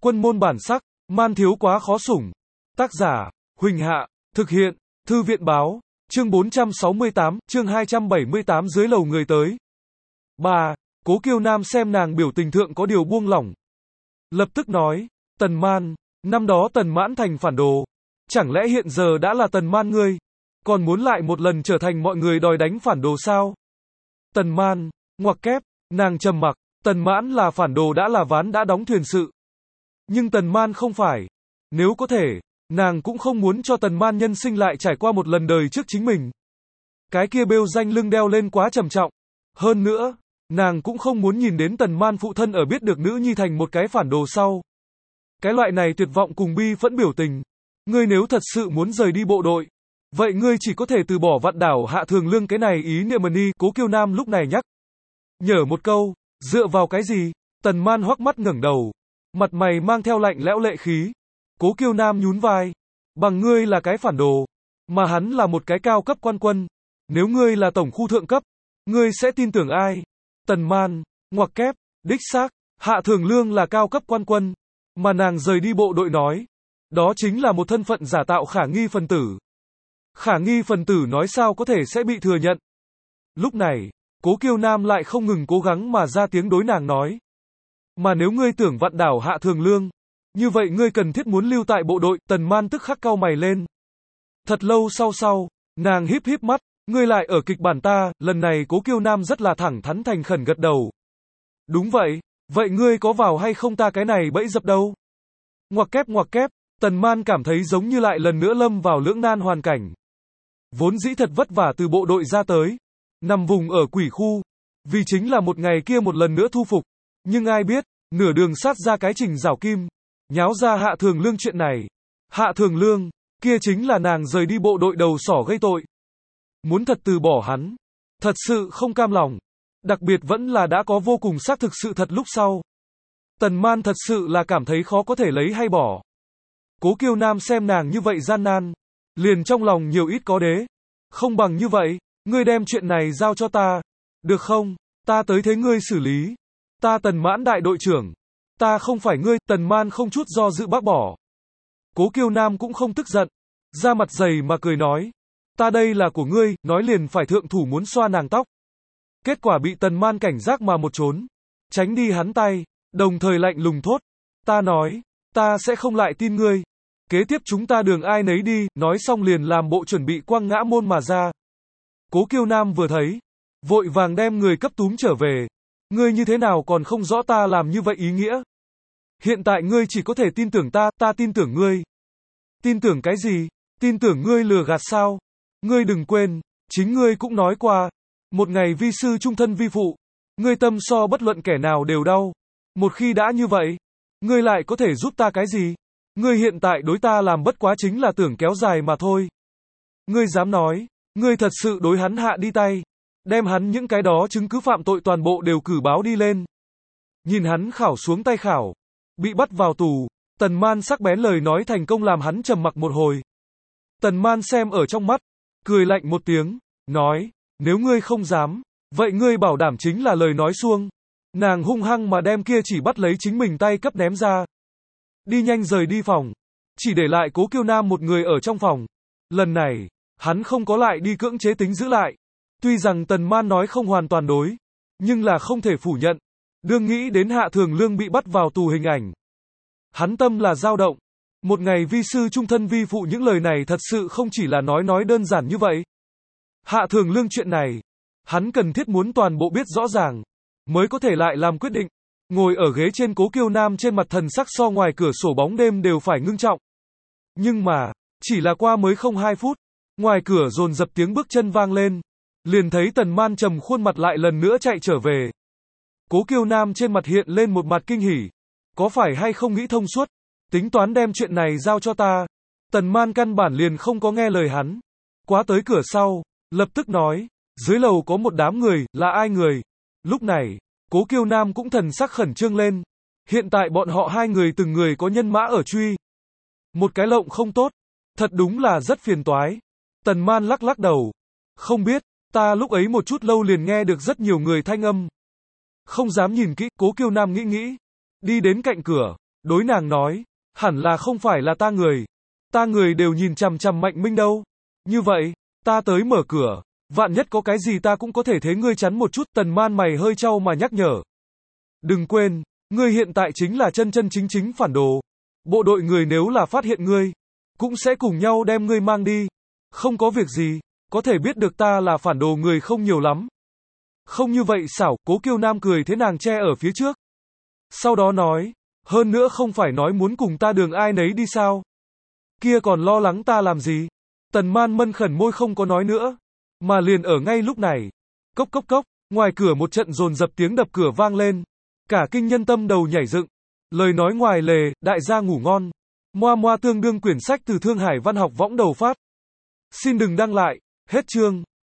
Quân môn bản sắc, man thiếu quá khó sủng. Tác giả, Huỳnh Hạ, thực hiện, Thư viện báo, chương 468, chương 278 dưới lầu người tới. 3. Cố Kiêu Nam xem nàng biểu tình thượng có điều buông lỏng. Lập tức nói, Tần Man, năm đó Tần Mãn thành phản đồ. Chẳng lẽ hiện giờ đã là Tần Man ngươi? Còn muốn lại một lần trở thành mọi người đòi đánh phản đồ sao? Tần Man, ngoặc kép, nàng trầm mặc, Tần Mãn là phản đồ đã là ván đã đóng thuyền sự. Nhưng Tần Man không phải. Nếu có thể, nàng cũng không muốn cho Tần Man nhân sinh lại trải qua một lần đời trước chính mình. Cái kia bêu danh lưng đeo lên quá trầm trọng. Hơn nữa, nàng cũng không muốn nhìn đến Tần Man phụ thân ở biết được nữ nhi thành một cái phản đồ sau. Cái loại này tuyệt vọng cùng bi phẫn biểu tình. Ngươi nếu thật sự muốn rời đi bộ đội, vậy ngươi chỉ có thể từ bỏ vạn đảo Hạ Thường Lương cái này ý niệm đi, Cố Kiêu Nam lúc này nhắc. Nhở một câu, dựa vào cái gì? Tần Man hoắc mắt ngẩng đầu, mặt mày mang theo lạnh lẽo lệ khí. Cố Kiêu Nam nhún vai, bằng ngươi là cái phản đồ, mà hắn là một cái cao cấp quan quân. Nếu ngươi là tổng khu thượng cấp, ngươi sẽ tin tưởng ai? Tần Man, ngoặc kép, đích xác, Hạ Thường Lương là cao cấp quan quân, mà nàng rời đi bộ đội nói, đó chính là một thân phận giả tạo khả nghi phần tử. Khả nghi phần tử nói sao có thể sẽ bị thừa nhận. Lúc này, Cố Kiêu Nam lại không ngừng cố gắng mà ra tiếng đối nàng nói. Mà nếu ngươi tưởng vạn đảo Hạ Thường Lương, như vậy ngươi cần thiết muốn lưu tại bộ đội. Tần Man tức khắc cau mày lên. Thật lâu sau, nàng híp híp mắt, ngươi lại ở kịch bản ta. Lần này Cố Kiêu Nam rất là thẳng thắn thành khẩn gật đầu. Đúng vậy, vậy ngươi có vào hay không ta cái này bẫy dập đâu? Ngoặc kép, Tần Man cảm thấy giống như lại lần nữa lâm vào lưỡng nan hoàn cảnh. Vốn dĩ thật vất vả từ bộ đội ra tới, nằm vùng ở quỷ khu, vì chính là một ngày kia một lần nữa thu phục. Nhưng ai biết, nửa đường sát ra cái Trình Giảo Kim, nháo ra Hạ Thường Lương chuyện này. Hạ Thường Lương, kia chính là nàng rời đi bộ đội đầu sỏ gây tội. Muốn thật từ bỏ hắn, thật sự không cam lòng. Đặc biệt vẫn là đã có vô cùng xác thực sự thật lúc sau. Tần Man thật sự là cảm thấy khó có thể lấy hay bỏ. Cố Kiêu Nam xem nàng như vậy gian nan, liền trong lòng nhiều ít có đế. Không bằng như vậy, ngươi đem chuyện này giao cho ta, được không? Ta tới thế ngươi xử lý. Ta Tần Mãn đại đội trưởng, ta không phải ngươi. Tần Man không chút do dự bác bỏ. Cố Kiêu Nam cũng không tức giận, ra mặt dày mà cười nói, ta đây là của ngươi, nói liền phải thượng thủ muốn xoa nàng tóc. Kết quả bị Tần Man cảnh giác mà một trốn, tránh đi hắn tay, đồng thời lạnh lùng thốt, ta nói, ta sẽ không lại tin ngươi. Kế tiếp chúng ta đường ai nấy đi. Nói xong liền làm bộ chuẩn bị quăng ngã môn mà ra. Cố Kiêu Nam vừa thấy, vội vàng đem người cấp túm trở về. Ngươi như thế nào còn không rõ ta làm như vậy ý nghĩa? Hiện tại ngươi chỉ có thể tin tưởng ta, ta tin tưởng ngươi. Tin tưởng cái gì? Tin tưởng ngươi lừa gạt sao? Ngươi đừng quên, chính ngươi cũng nói qua, một ngày vi sư trung thân vi phụ, ngươi tâm so bất luận kẻ nào đều đau. Một khi đã như vậy, ngươi lại có thể giúp ta cái gì? Ngươi hiện tại đối ta làm bất quá chính là tưởng kéo dài mà thôi. Ngươi dám nói, ngươi thật sự đối hắn hạ đi tay, đem hắn những cái đó chứng cứ phạm tội toàn bộ đều cử báo đi lên. Nhìn hắn khảo xuống tay khảo, bị bắt vào tù. Tần Man sắc bén lời nói thành công làm hắn trầm mặc một hồi. Tần Man xem ở trong mắt, cười lạnh một tiếng, nói, nếu ngươi không dám, vậy ngươi bảo đảm chính là lời nói suông. Nàng hung hăng mà đem kia chỉ bắt lấy chính mình tay cấp ném ra. Đi nhanh rời đi phòng, chỉ để lại Cố Kiêu Nam một người ở trong phòng. Lần này, hắn không có lại đi cưỡng chế tính giữ lại. Tuy rằng Tần Man nói không hoàn toàn đối, nhưng là không thể phủ nhận. Đương nghĩ đến Hạ Thường Lương bị bắt vào tù hình ảnh, hắn tâm là dao động. Một ngày vi sư trung thân vi phụ, những lời này thật sự không chỉ là nói đơn giản như vậy. Hạ Thường Lương chuyện này, hắn cần thiết muốn toàn bộ biết rõ ràng, mới có thể lại làm quyết định. Ngồi ở ghế trên, Cố Kiêu Nam trên mặt thần sắc so ngoài cửa sổ bóng đêm đều phải ngưng trọng. Nhưng mà, chỉ là qua mới không 2 phút, ngoài cửa dồn dập tiếng bước chân vang lên, liền thấy Tần Man trầm khuôn mặt lại lần nữa chạy trở về. Cố Kiêu Nam trên mặt hiện lên một mặt kinh hỉ, có phải hay không nghĩ thông suốt, tính toán đem chuyện này giao cho ta. Tần Man căn bản liền không có nghe lời hắn, quá tới cửa sau, lập tức nói, dưới lầu có một đám người, là ai người? Lúc này, Cố Kiêu Nam cũng thần sắc khẩn trương lên. Hiện tại bọn họ hai người từng người có nhân mã ở truy. Một cái lộng không tốt, thật đúng là rất phiền toái. Tần Man lắc lắc đầu, không biết, ta lúc ấy một chút lâu liền nghe được rất nhiều người thanh âm. Không dám nhìn kỹ. Cố Kiêu Nam nghĩ, đi đến cạnh cửa, đối nàng nói, hẳn là không phải là ta người đều nhìn chằm chằm Mạnh Minh đâu. Như vậy, ta tới mở cửa, vạn nhất có cái gì ta cũng có thể thế ngươi chắn một chút. Tần Man mày hơi trao mà nhắc nhở. Đừng quên, ngươi hiện tại chính là chân chân chính chính phản đồ. Bộ đội người nếu là phát hiện ngươi, cũng sẽ cùng nhau đem ngươi mang đi. Không có việc gì, có thể biết được ta là phản đồ người không nhiều lắm. Không như vậy xảo, Cố Kiêu Nam cười thế nàng che ở phía trước. Sau đó nói, hơn nữa không phải nói muốn cùng ta đường ai nấy đi sao? Kia còn lo lắng ta làm gì? Tần Man mân khẩn môi không có nói nữa. Mà liền ở ngay lúc này. Cốc cốc cốc, ngoài cửa một trận dồn dập tiếng đập cửa vang lên. Cả kinh nhân tâm đầu nhảy dựng. Lời nói ngoài lề, đại gia ngủ ngon. Moa moa tương đương quyển sách từ Thương Hải Văn học võng đầu phát. Xin đừng đăng lại, hết chương.